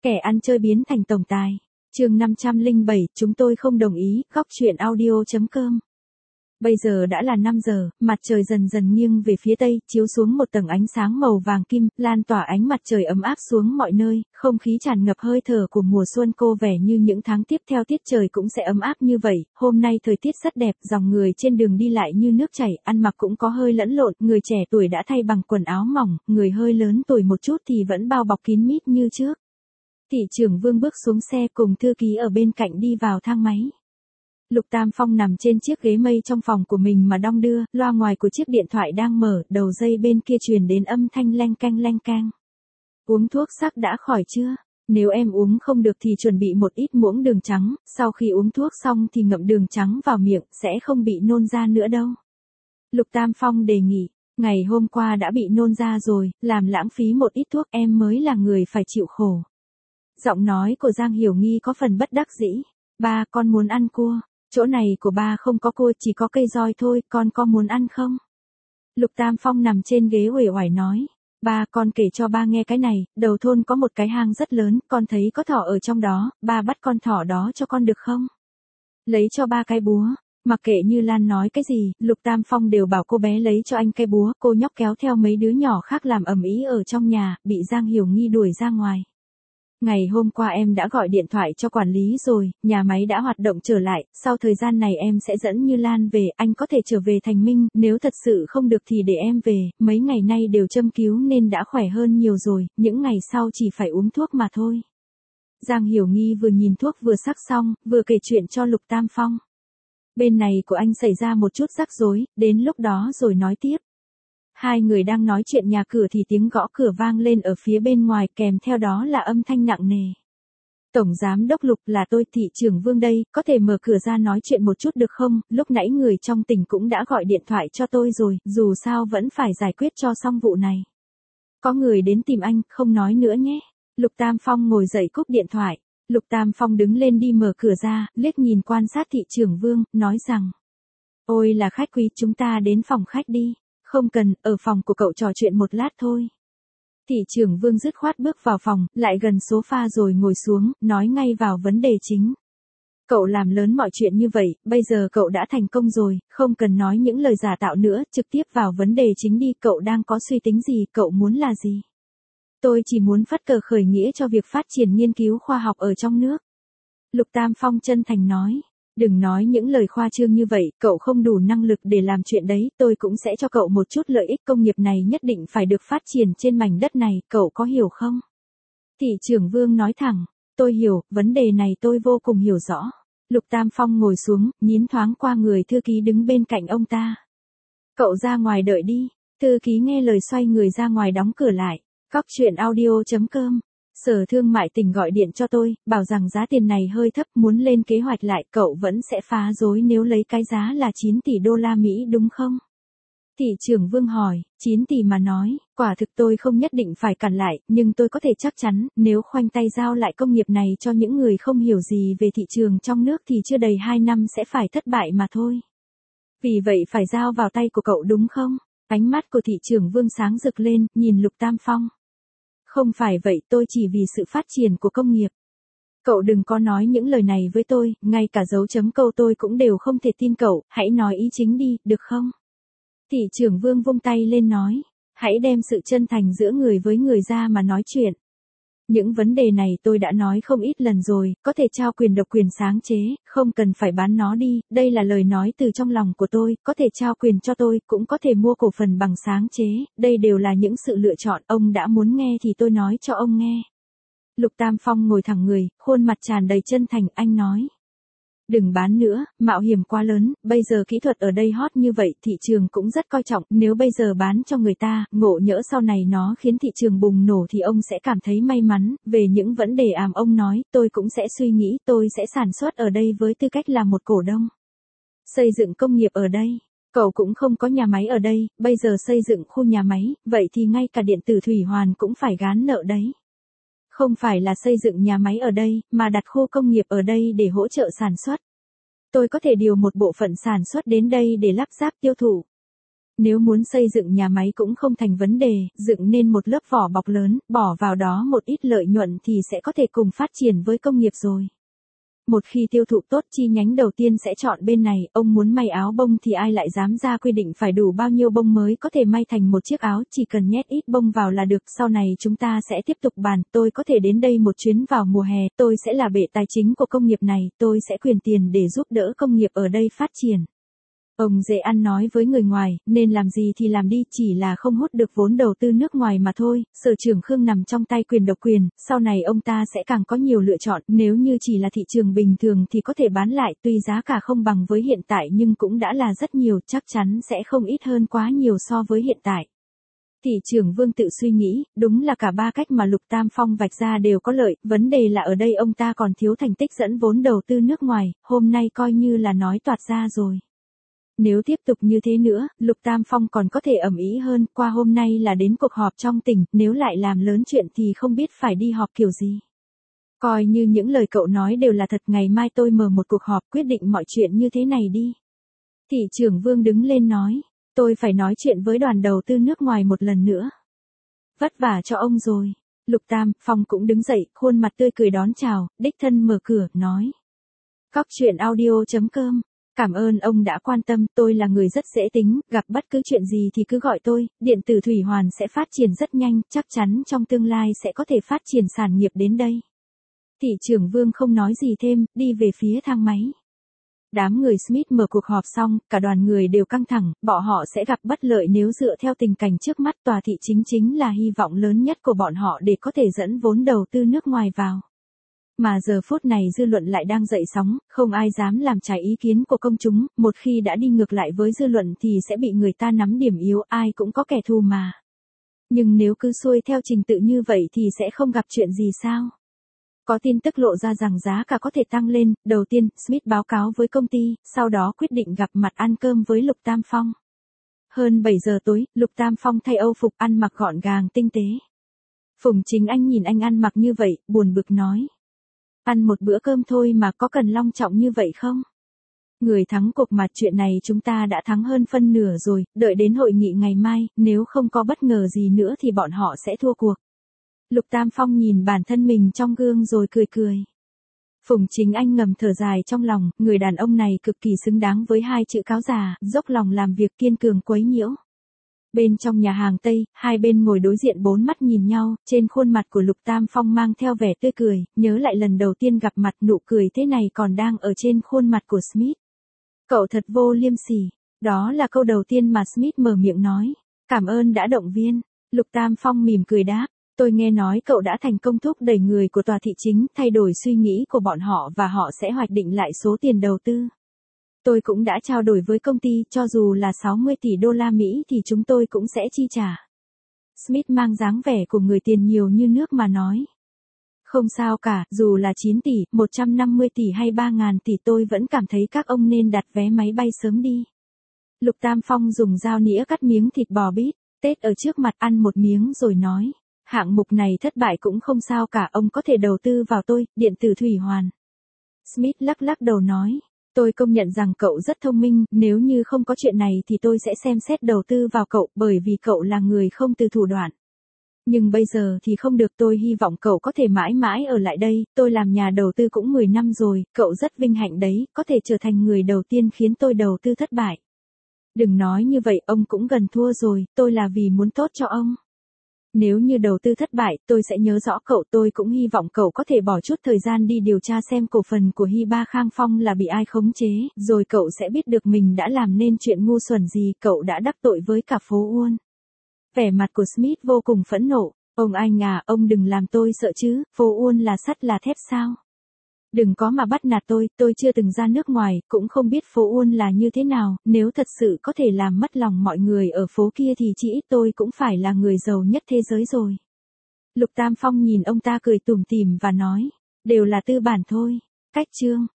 Kẻ ăn chơi biến thành tổng tài. Chương 507, chúng tôi không đồng ý, góc truyện audio.com. Bây giờ đã là 5 giờ, mặt trời dần dần nghiêng về phía tây, chiếu xuống một tầng ánh sáng màu vàng kim, lan tỏa ánh mặt trời ấm áp xuống mọi nơi, không khí tràn ngập hơi thở của mùa xuân, cô vẻ như những tháng tiếp theo tiết trời cũng sẽ ấm áp như vậy. Hôm nay thời tiết rất đẹp, dòng người trên đường đi lại như nước chảy, ăn mặc cũng có hơi lẫn lộn, người trẻ tuổi đã thay bằng quần áo mỏng, người hơi lớn tuổi một chút thì vẫn bao bọc kín mít như trước. Thị trưởng Vương bước xuống xe cùng thư ký ở bên cạnh đi vào thang máy. Lục Tam Phong nằm trên chiếc ghế mây trong phòng của mình mà đong đưa, loa ngoài của chiếc điện thoại đang mở, đầu dây bên kia truyền đến âm thanh leng keng leng keng. Uống thuốc sắc đã khỏi chưa? Nếu em uống không được thì chuẩn bị một ít muỗng đường trắng, sau khi uống thuốc xong thì ngậm đường trắng vào miệng, sẽ không bị nôn ra nữa đâu. Lục Tam Phong đề nghị, ngày hôm qua đã bị nôn ra rồi, làm lãng phí một ít thuốc, em mới là người phải chịu khổ. Giọng nói của Giang Hiểu Nghi có phần bất đắc dĩ. Ba, con muốn ăn cua. Chỗ này của ba không có cua, chỉ có cây roi thôi, con có muốn ăn không? Lục Tam Phong nằm trên ghế uể oải nói. Ba, con kể cho ba nghe cái này, đầu thôn có một cái hang rất lớn, con thấy có thỏ ở trong đó, ba bắt con thỏ đó cho con được không? Lấy cho ba cái búa. Mặc kệ Như Lan nói cái gì, Lục Tam Phong đều bảo cô bé lấy cho anh cây búa, cô nhóc kéo theo mấy đứa nhỏ khác làm ầm ĩ ở trong nhà, bị Giang Hiểu Nghi đuổi ra ngoài. Ngày hôm qua em đã gọi điện thoại cho quản lý rồi, nhà máy đã hoạt động trở lại, sau thời gian này em sẽ dẫn Như Lan về, anh có thể trở về Thành Minh, nếu thật sự không được thì để em về, mấy ngày nay đều châm cứu nên đã khỏe hơn nhiều rồi, những ngày sau chỉ phải uống thuốc mà thôi. Giang Hiểu Nghi vừa nhìn thuốc vừa sắc xong, vừa kể chuyện cho Lục Tam Phong. Bên này của anh xảy ra một chút rắc rối, đến lúc đó rồi nói tiếp. Hai người đang nói chuyện nhà cửa thì tiếng gõ cửa vang lên ở phía bên ngoài, kèm theo đó là âm thanh nặng nề. Tổng giám đốc Lục, là tôi, thị trưởng Vương đây, có thể mở cửa ra nói chuyện một chút được không? Lúc nãy người trong tỉnh cũng đã gọi điện thoại cho tôi rồi, dù sao vẫn phải giải quyết cho xong vụ này. Có người đến tìm anh, không nói nữa nhé. Lục Tam Phong ngồi dậy cúp điện thoại. Lục Tam Phong đứng lên đi mở cửa ra, liếc nhìn quan sát thị trưởng Vương, nói rằng. Ôi là khách quý, chúng ta đến phòng khách đi. Không cần, ở phòng của cậu trò chuyện một lát thôi. Thị trưởng Vương dứt khoát bước vào phòng, lại gần sofa rồi ngồi xuống, nói ngay vào vấn đề chính. Cậu làm lớn mọi chuyện như vậy, bây giờ cậu đã thành công rồi, không cần nói những lời giả tạo nữa, trực tiếp vào vấn đề chính đi, cậu đang có suy tính gì, cậu muốn là gì? Tôi chỉ muốn phất cờ khởi nghĩa cho việc phát triển nghiên cứu khoa học ở trong nước. Lục Tam Phong chân thành nói. Đừng nói những lời khoa trương như vậy, cậu không đủ năng lực để làm chuyện đấy, tôi cũng sẽ cho cậu một chút lợi ích, công nghiệp này nhất định phải được phát triển trên mảnh đất này, cậu có hiểu không? Thị trưởng Vương nói thẳng, tôi hiểu, vấn đề này tôi vô cùng hiểu rõ. Lục Tam Phong ngồi xuống, nhìn thoáng qua người thư ký đứng bên cạnh ông ta. Cậu ra ngoài đợi đi, thư ký nghe lời xoay người ra ngoài đóng cửa lại. Góc truyện audio.com. Sở Thương mại tỉnh gọi điện cho tôi, bảo rằng giá tiền này hơi thấp, muốn lên kế hoạch lại, cậu vẫn sẽ phá rối nếu lấy cái giá là 9 tỷ đô la Mỹ đúng không? Thị trưởng Vương hỏi, 9 tỷ mà nói, quả thực tôi không nhất định phải cản lại, nhưng tôi có thể chắc chắn, nếu khoanh tay giao lại công nghiệp này cho những người không hiểu gì về thị trường trong nước thì chưa đầy 2 năm sẽ phải thất bại mà thôi. Vì vậy phải giao vào tay của cậu đúng không? Ánh mắt của thị trưởng Vương sáng rực lên, nhìn Lục Tam Phong. Không phải vậy, tôi chỉ vì sự phát triển của công nghiệp. Cậu đừng có nói những lời này với tôi, ngay cả dấu chấm câu tôi cũng đều không thể tin cậu, hãy nói ý chính đi, được không? Thị trưởng Vương vung tay lên nói, hãy đem sự chân thành giữa người với người ra mà nói chuyện. Những vấn đề này tôi đã nói không ít lần rồi, có thể trao quyền độc quyền sáng chế, không cần phải bán nó đi, đây là lời nói từ trong lòng của tôi, có thể trao quyền cho tôi, cũng có thể mua cổ phần bằng sáng chế, đây đều là những sự lựa chọn, ông đã muốn nghe thì tôi nói cho ông nghe. Lục Tam Phong ngồi thẳng người, khuôn mặt tràn đầy chân thành, anh nói. Đừng bán nữa, mạo hiểm quá lớn, bây giờ kỹ thuật ở đây hot như vậy, thị trường cũng rất coi trọng, nếu bây giờ bán cho người ta, ngộ nhỡ sau này nó khiến thị trường bùng nổ thì ông sẽ cảm thấy may mắn, về những vấn đề ông nói, tôi cũng sẽ suy nghĩ, tôi sẽ sản xuất ở đây với tư cách là một cổ đông. Xây dựng công nghiệp ở đây, cậu cũng không có nhà máy ở đây, bây giờ xây dựng khu nhà máy, vậy thì ngay cả điện tử thủy hoàn cũng phải gán nợ đấy. Không phải là xây dựng nhà máy ở đây, mà đặt khu công nghiệp ở đây để hỗ trợ sản xuất. Tôi có thể điều một bộ phận sản xuất đến đây để lắp ráp tiêu thụ. Nếu muốn xây dựng nhà máy cũng không thành vấn đề, dựng nên một lớp vỏ bọc lớn, bỏ vào đó một ít lợi nhuận thì sẽ có thể cùng phát triển với công nghiệp rồi. Một khi tiêu thụ tốt chi nhánh đầu tiên sẽ chọn bên này, ông muốn may áo bông thì ai lại dám ra quy định phải đủ bao nhiêu bông mới có thể may thành một chiếc áo, chỉ cần nhét ít bông vào là được, sau này chúng ta sẽ tiếp tục bàn, tôi có thể đến đây một chuyến vào mùa hè, tôi sẽ là bệ tài chính của công nghiệp này, tôi sẽ quyền tiền để giúp đỡ công nghiệp ở đây phát triển. Ông dễ ăn nói với người ngoài, nên làm gì thì làm đi, chỉ là không hút được vốn đầu tư nước ngoài mà thôi, Sở trưởng Khương nằm trong tay quyền độc quyền, sau này ông ta sẽ càng có nhiều lựa chọn, nếu như chỉ là thị trường bình thường thì có thể bán lại, tuy giá cả không bằng với hiện tại nhưng cũng đã là rất nhiều, chắc chắn sẽ không ít hơn quá nhiều so với hiện tại. Thị trưởng Vương tự suy nghĩ, đúng là cả ba cách mà Lục Tam Phong vạch ra đều có lợi, vấn đề là ở đây ông ta còn thiếu thành tích dẫn vốn đầu tư nước ngoài, hôm nay coi như là nói toạc ra rồi. Nếu tiếp tục như thế nữa, Lục Tam Phong còn có thể ầm ĩ hơn, qua hôm nay là đến cuộc họp trong tỉnh, nếu lại làm lớn chuyện thì không biết phải đi họp kiểu gì. Coi như những lời cậu nói đều là thật, ngày mai tôi mở một cuộc họp quyết định mọi chuyện như thế này đi. Thị trưởng Vương đứng lên nói, tôi phải nói chuyện với đoàn đầu tư nước ngoài một lần nữa. Vất vả cho ông rồi. Lục Tam Phong cũng đứng dậy, khuôn mặt tươi cười đón chào, đích thân mở cửa, nói. Cóc truyện audio.com. Cảm ơn ông đã quan tâm, tôi là người rất dễ tính, gặp bất cứ chuyện gì thì cứ gọi tôi, điện tử Thủy Hoàn sẽ phát triển rất nhanh, chắc chắn trong tương lai sẽ có thể phát triển sản nghiệp đến đây. Thị trưởng Vương không nói gì thêm, đi về phía thang máy. Đám người Smith mở cuộc họp xong, cả đoàn người đều căng thẳng, bọn họ sẽ gặp bất lợi nếu dựa theo tình cảnh trước mắt, tòa thị chính là hy vọng lớn nhất của bọn họ để có thể dẫn vốn đầu tư nước ngoài vào. Mà giờ phút này dư luận lại đang dậy sóng, không ai dám làm trái ý kiến của công chúng, một khi đã đi ngược lại với dư luận thì sẽ bị người ta nắm điểm yếu, ai cũng có kẻ thù mà. Nhưng nếu cứ xuôi theo trình tự như vậy thì sẽ không gặp chuyện gì sao? Có tin tức lộ ra rằng giá cả có thể tăng lên, đầu tiên, Smith báo cáo với công ty, sau đó quyết định gặp mặt ăn cơm với Lục Tam Phong. Hơn 7 giờ tối, Lục Tam Phong thay âu phục ăn mặc gọn gàng tinh tế. Phùng Chính Anh nhìn anh ăn mặc như vậy, buồn bực nói. Ăn một bữa cơm thôi mà có cần long trọng như vậy không? Người thắng cuộc mà, chuyện này chúng ta đã thắng hơn phân nửa rồi, đợi đến hội nghị ngày mai, nếu không có bất ngờ gì nữa thì bọn họ sẽ thua cuộc. Lục Tam Phong nhìn bản thân mình trong gương rồi cười cười. Phùng Chính Anh ngầm thở dài trong lòng, người đàn ông này cực kỳ xứng đáng với hai chữ cáo già, dốc lòng làm việc, kiên cường quấy nhiễu. Bên trong nhà hàng Tây, hai bên ngồi đối diện bốn mắt nhìn nhau, trên khuôn mặt của Lục Tam Phong mang theo vẻ tươi cười, nhớ lại lần đầu tiên gặp mặt, nụ cười thế này còn đang ở trên khuôn mặt của Smith. Cậu thật vô liêm sỉ, đó là câu đầu tiên mà Smith mở miệng nói. Cảm ơn đã động viên. Lục Tam Phong mỉm cười đáp, tôi nghe nói cậu đã thành công thúc đẩy người của tòa thị chính thay đổi suy nghĩ của bọn họ và họ sẽ hoạch định lại số tiền đầu tư. Tôi cũng đã trao đổi với công ty, cho dù là 60 tỷ đô la Mỹ thì chúng tôi cũng sẽ chi trả. Smith mang dáng vẻ của người tiền nhiều như nước mà nói. Không sao cả, dù là 9 tỷ, 150 tỷ hay 3.000 tỷ tôi vẫn cảm thấy các ông nên đặt vé máy bay sớm đi. Lục Tam Phong dùng dao nĩa cắt miếng thịt bò bít, tết ở trước mặt ăn một miếng rồi nói. Hạng mục này thất bại cũng không sao cả, ông có thể đầu tư vào tôi, điện tử Thủy Hoàn. Smith lắc lắc đầu nói. Tôi công nhận rằng cậu rất thông minh, nếu như không có chuyện này thì tôi sẽ xem xét đầu tư vào cậu, bởi vì cậu là người không từ thủ đoạn. Nhưng bây giờ thì không được, tôi hy vọng cậu có thể mãi mãi ở lại đây, tôi làm nhà đầu tư cũng 10 năm rồi, cậu rất vinh hạnh đấy, có thể trở thành người đầu tiên khiến tôi đầu tư thất bại. Đừng nói như vậy, ông cũng gần thua rồi, tôi là vì muốn tốt cho ông. Nếu như đầu tư thất bại, tôi sẽ nhớ rõ cậu, tôi cũng hy vọng cậu có thể bỏ chút thời gian đi điều tra xem cổ phần của Hy Ba Khang Phong là bị ai khống chế, rồi cậu sẽ biết được mình đã làm nên chuyện ngu xuẩn gì, cậu đã đắc tội với cả phố Uôn. Vẻ mặt của Smith vô cùng phẫn nộ, ông anh à, ông đừng làm tôi sợ chứ, phố Uôn là sắt là thép sao? Đừng có mà bắt nạt tôi chưa từng ra nước ngoài, cũng không biết phố Uôn là như thế nào, nếu thật sự có thể làm mất lòng mọi người ở phố kia thì chỉ ít tôi cũng phải là người giàu nhất thế giới rồi. Lục Tam Phong nhìn ông ta cười tủm tỉm và nói, đều là tư bản thôi. Cách chương